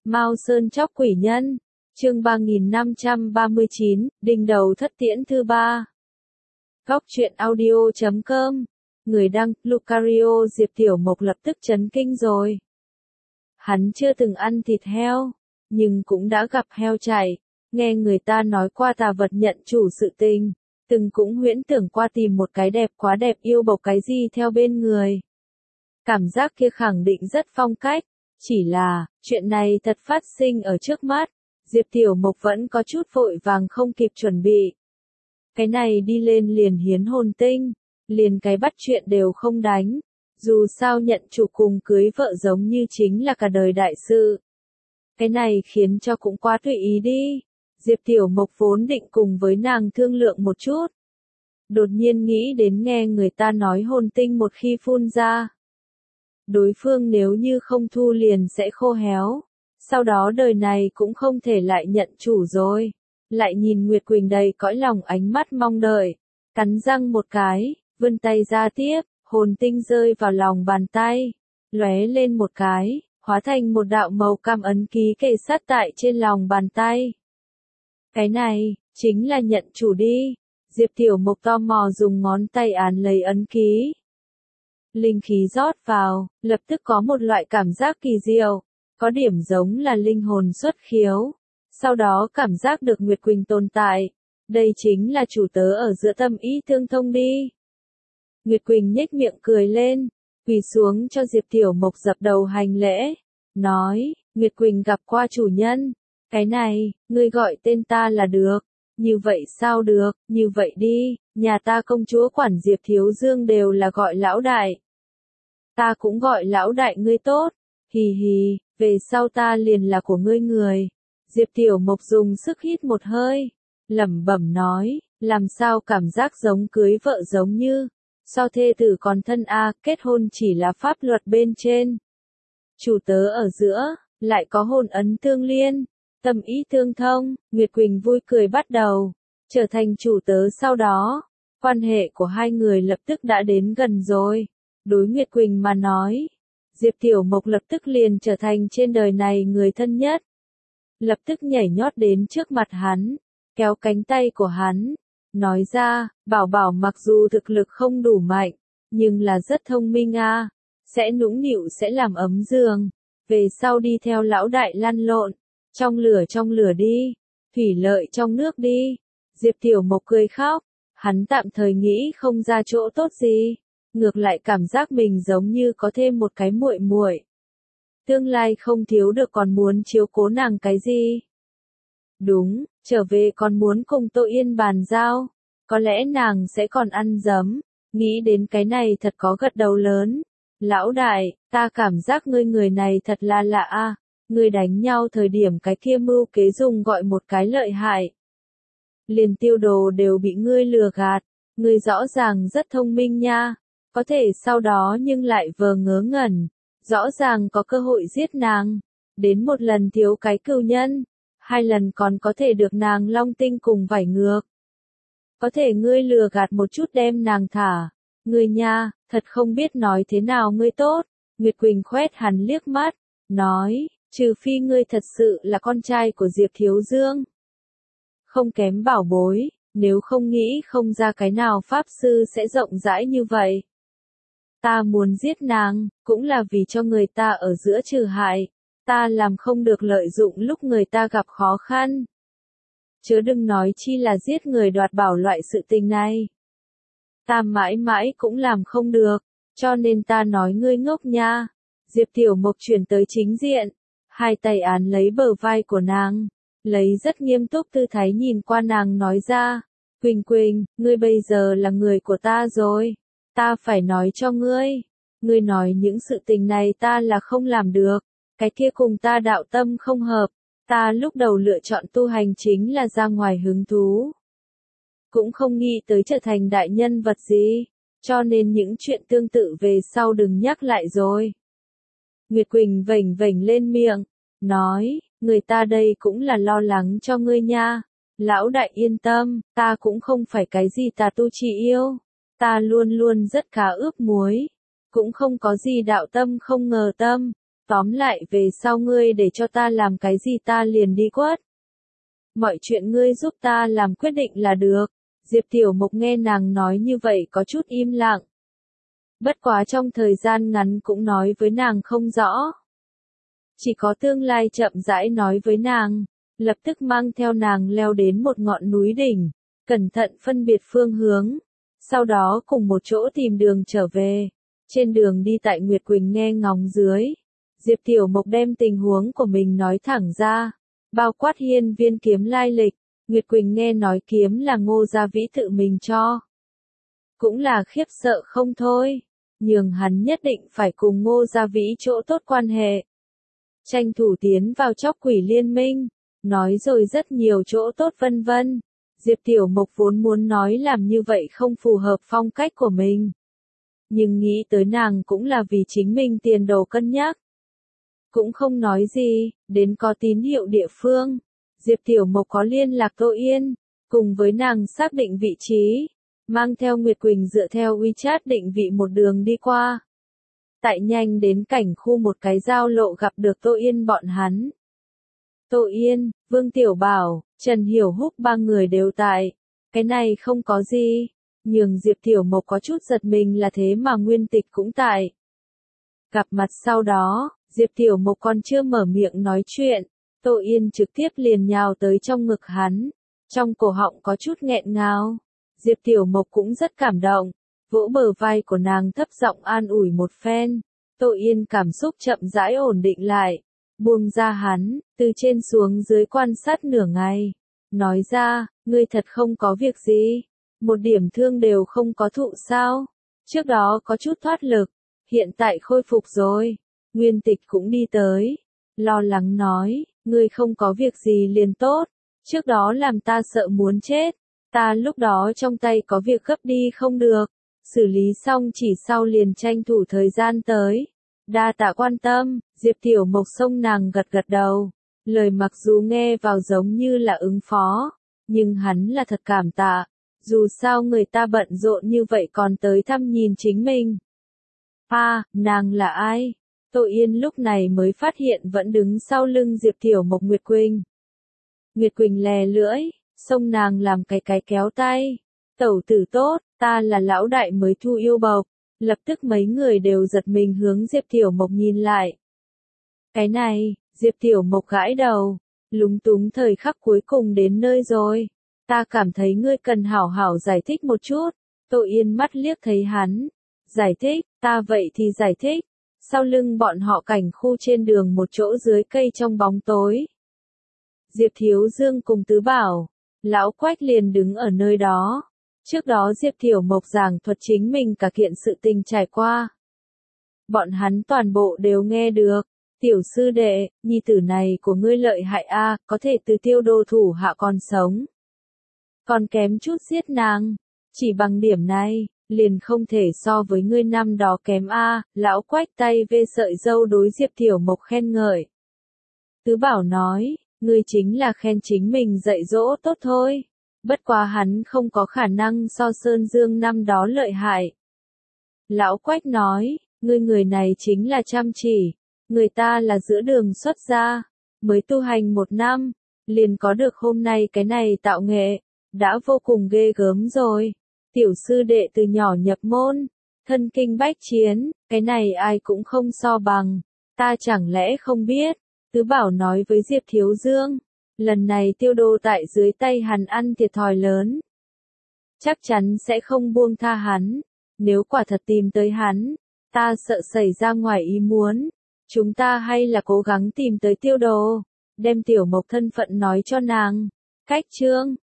Mao Sơn Chóc Quỷ Nhân, chương 3539, đinh đầu thất tiễn thứ ba. Góc truyện audio.com, người đăng, Lucario. Diệp Tiểu Mộc lập tức chấn kinh rồi. Hắn chưa từng ăn thịt heo, nhưng cũng đã gặp heo chạy, nghe người ta nói qua tà vật nhận chủ sự tình, từng cũng huyễn tưởng qua tìm một cái đẹp quá đẹp yêu bộc cái gì theo bên người. Cảm giác kia khẳng định rất phong cách, chỉ là, chuyện này thật phát sinh ở trước mắt, Diệp Tiểu Mộc vẫn có chút vội vàng không kịp chuẩn bị. Cái này đi lên liền hiến hồn tinh, liền cái bắt chuyện đều không đánh, dù sao nhận chủ cùng cưới vợ giống như chính là cả đời đại sự. Cái này khiến cho cũng quá tùy ý đi, Diệp Tiểu Mộc vốn định cùng với nàng thương lượng một chút. Đột nhiên nghĩ đến nghe người ta nói hồn tinh một khi phun ra, đối phương nếu như không thu liền sẽ khô héo, sau đó đời này cũng không thể lại nhận chủ rồi. Lại nhìn Nguyệt Quỳnh đầy cõi lòng ánh mắt mong đợi, cắn răng một cái, vươn tay ra tiếp, hồn tinh rơi vào lòng bàn tay, lóe lên một cái, hóa thành một đạo màu cam ấn ký kề sát tại trên lòng bàn tay. Cái này, chính là nhận chủ đi. Diệp Tiểu Mộc tò mò dùng ngón tay án lấy ấn ký. Linh khí rót vào, lập tức có một loại cảm giác kỳ diệu, có điểm giống là linh hồn xuất khiếu. Sau đó cảm giác được Nguyệt Quỳnh tồn tại, đây chính là chủ tớ ở giữa tâm ý tương thông đi. Nguyệt Quỳnh nhếch miệng cười lên, quỳ xuống cho Diệp Tiểu Mộc dập đầu hành lễ, nói, Nguyệt Quỳnh gặp qua chủ nhân, cái này, ngươi gọi tên ta là được, như vậy sao được, như vậy đi, nhà ta công chúa quản Diệp Thiếu Dương đều là gọi lão đại. Ta cũng gọi lão đại ngươi tốt, hì hì, về sau ta liền là của ngươi người. Diệp Tiểu Mộc dùng sức hít một hơi, lẩm bẩm nói, làm sao cảm giác giống cưới vợ giống như, so thê tử còn thân kết hôn chỉ là pháp luật bên trên. Chủ tớ ở giữa, lại có hôn ấn tương liên, tâm ý tương thông, Nguyệt Quỳnh vui cười bắt đầu, trở thành chủ tớ sau đó, quan hệ của hai người lập tức đã đến gần rồi. Đối Nguyệt Quỳnh mà nói, Diệp Tiểu Mộc lập tức liền trở thành trên đời này người thân nhất. Lập tức nhảy nhót đến trước mặt hắn, kéo cánh tay của hắn, nói ra, bảo bảo mặc dù thực lực không đủ mạnh, nhưng là rất thông minh sẽ nũng nịu sẽ làm ấm giường, về sau đi theo lão đại lăn lộn, trong lửa đi, thủy lợi trong nước đi. Diệp Tiểu Mộc cười khóc, hắn tạm thời nghĩ không ra chỗ tốt gì, ngược lại cảm giác mình giống như có thêm một cái muội muội. Tương lai không thiếu được còn muốn chiếu cố nàng cái gì? Đúng, trở về còn muốn cùng Tô Yên bàn giao, có lẽ nàng sẽ còn ăn dấm, nghĩ đến cái này thật có gật đầu lớn. Lão đại, ta cảm giác ngươi người này thật là lạ ngươi đánh nhau thời điểm cái kia mưu kế dùng gọi một cái lợi hại. Liền Tiêu Đồ đều bị ngươi lừa gạt, ngươi rõ ràng rất thông minh nha, có thể sau đó nhưng lại vờ ngớ ngẩn. Rõ ràng có cơ hội giết nàng, đến một lần thiếu cái cừu nhân, 2 lần còn có thể được nàng long tinh cùng vảy ngược. Có thể ngươi lừa gạt một chút đem nàng thả, ngươi nha, thật không biết nói thế nào ngươi tốt. Nguyệt Quỳnh khoét hắn liếc mắt, nói, trừ phi ngươi thật sự là con trai của Diệp Thiếu Dương. Không kém bảo bối, nếu không nghĩ không ra cái nào pháp sư sẽ rộng rãi như vậy. Ta muốn giết nàng, cũng là vì cho người ta ở giữa trừ hại, ta làm không được lợi dụng lúc người ta gặp khó khăn. Chớ đừng nói chi là giết người đoạt bảo loại sự tình này. Ta mãi mãi cũng làm không được, cho nên ta nói ngươi ngốc nha. Diệp Tiểu Mộc chuyển tới chính diện, 2 tay án lấy bờ vai của nàng, lấy rất nghiêm túc tư thái nhìn qua nàng nói ra, Quỳnh Quỳnh, ngươi bây giờ là người của ta rồi. Ta phải nói cho ngươi nói những sự tình này ta là không làm được, cái kia cùng ta đạo tâm không hợp, ta lúc đầu lựa chọn tu hành chính là ra ngoài hứng thú. Cũng không nghĩ tới trở thành đại nhân vật gì, cho nên những chuyện tương tự về sau đừng nhắc lại rồi. Nguyệt Quỳnh vểnh vểnh lên miệng, nói, người ta đây cũng là lo lắng cho ngươi nha, lão đại yên tâm, ta cũng không phải cái gì tà tu chi yêu. Ta luôn luôn rất cá ướp muối, cũng không có gì đạo tâm không ngờ tâm, Tóm lại về sau ngươi để cho ta làm cái gì ta liền đi quất. Mọi chuyện ngươi giúp ta làm quyết định là được. Diệp Tiểu Mộc nghe nàng nói như vậy có chút im lặng. Bất quá trong thời gian ngắn cũng nói với nàng không rõ. Chỉ có tương lai chậm rãi nói với nàng, lập tức mang theo nàng leo đến một ngọn núi đỉnh, cẩn thận phân biệt phương hướng, sau đó cùng một chỗ tìm đường trở về. Trên đường đi tại Nguyệt Quỳnh nghe ngóng dưới, Diệp Tiểu Mộc đem tình huống của mình nói thẳng ra, bao quát hiên viên kiếm lai lịch. Nguyệt Quỳnh nghe nói kiếm là Ngô Gia Vĩ tự mình cho. Cũng là khiếp sợ không thôi, nhường hắn nhất định phải cùng Ngô Gia Vĩ chỗ tốt quan hệ. Tranh thủ tiến vào chóc quỷ liên minh, nói rồi rất nhiều chỗ tốt vân vân. Diệp Tiểu Mộc vốn muốn nói làm như vậy không phù hợp phong cách của mình. Nhưng nghĩ tới nàng cũng là vì chính mình tiền đồ cân nhắc. Cũng không nói gì, đến có tín hiệu địa phương. Diệp Tiểu Mộc có liên lạc Tô Yên, cùng với nàng xác định vị trí, mang theo Nguyệt Quỳnh dựa theo WeChat định vị một đường đi qua. Tại nhanh đến cảnh khu một cái giao lộ gặp được Tô Yên bọn hắn. Tô Yên, Vương Tiểu Bảo, Trần Hiểu Húc ba người đều tại. Cái này không có gì, nhường Diệp Tiểu Mộc có chút giật mình là thế mà Nguyên Tịch cũng tại. Gặp mặt sau đó, Diệp Tiểu Mộc còn chưa mở miệng nói chuyện, Tô Yên trực tiếp liền nhào tới trong ngực hắn, trong cổ họng có chút nghẹn ngào. Diệp Tiểu Mộc cũng rất cảm động, vỗ bờ vai của nàng thấp giọng an ủi một phen. Tô Yên cảm xúc chậm rãi ổn định lại, buông ra hắn, từ trên xuống dưới quan sát nửa ngày. Nói ra, ngươi thật không có việc gì, một điểm thương đều không có thụ sao. Trước đó có chút thoát lực, hiện tại khôi phục rồi. Nguyên Tịch cũng đi tới, lo lắng nói, ngươi không có việc gì liền tốt, trước đó làm ta sợ muốn chết, ta lúc đó trong tay có việc gấp đi không được, xử lý xong chỉ sau liền tranh thủ thời gian tới. Đa tạ quan tâm, Diệp Tiểu Mộc xông nàng gật gật đầu, lời mặc dù nghe vào giống như là ứng phó, nhưng hắn là thật cảm tạ, dù sao người ta bận rộn như vậy còn tới thăm nhìn chính mình. Nàng là ai? Tô Yên lúc này mới phát hiện vẫn đứng sau lưng Diệp Tiểu Mộc Nguyệt Quỳnh. Nguyệt Quỳnh lè lưỡi, xông nàng làm cái kéo tay. Tẩu tử tốt, ta là lão đại mới thu yêu bộc. Lập tức mấy người đều giật mình hướng Diệp Tiểu Mộc nhìn lại. Cái này, Diệp Tiểu Mộc gãi đầu, lúng túng thời khắc cuối cùng đến nơi rồi. Ta cảm thấy ngươi cần hảo hảo giải thích một chút. Tô Yên mắt liếc thấy hắn. Giải thích, ta vậy thì giải thích. Sau lưng bọn họ cảnh khu trên đường một chỗ dưới cây trong bóng tối. Diệp Thiếu Dương cùng Tứ Bảo, Lão Quách liền đứng ở nơi đó. Trước đó Diệp Tiểu Mộc giảng thuật chính mình cả kiện sự tình trải qua. Bọn hắn toàn bộ đều nghe được. Tiểu sư đệ, nhi tử này của ngươi lợi hại a, có thể từ Tiêu Đô thủ hạ còn sống. Còn kém chút giết nàng. Chỉ bằng điểm này, liền không thể so với ngươi năm đó kém a. Lão Quách tay vê sợi dâu đối Diệp Tiểu Mộc khen ngợi. Tứ Bảo nói, ngươi chính là khen chính mình dạy dỗ tốt thôi. Bất quá hắn không có khả năng so Sơn Dương năm đó lợi hại. Lão Quách nói, ngươi người này chính là chăm chỉ, người ta là giữa đường xuất gia, mới tu hành 1 năm, liền có được hôm nay cái này tạo nghệ, đã vô cùng ghê gớm rồi. Tiểu sư đệ từ nhỏ nhập môn, thân kinh bách chiến, cái này ai cũng không so bằng, ta chẳng lẽ không biết. Tứ Bảo nói với Diệp Thiếu Dương. Lần này Tiêu Đô tại dưới tay hắn ăn thiệt thòi lớn. Chắc chắn sẽ không buông tha hắn. Nếu quả thật tìm tới hắn, ta sợ xảy ra ngoài ý muốn. Chúng ta hay là cố gắng tìm tới Tiêu Đô, đem Tiểu Mộc thân phận nói cho nàng. Cách chương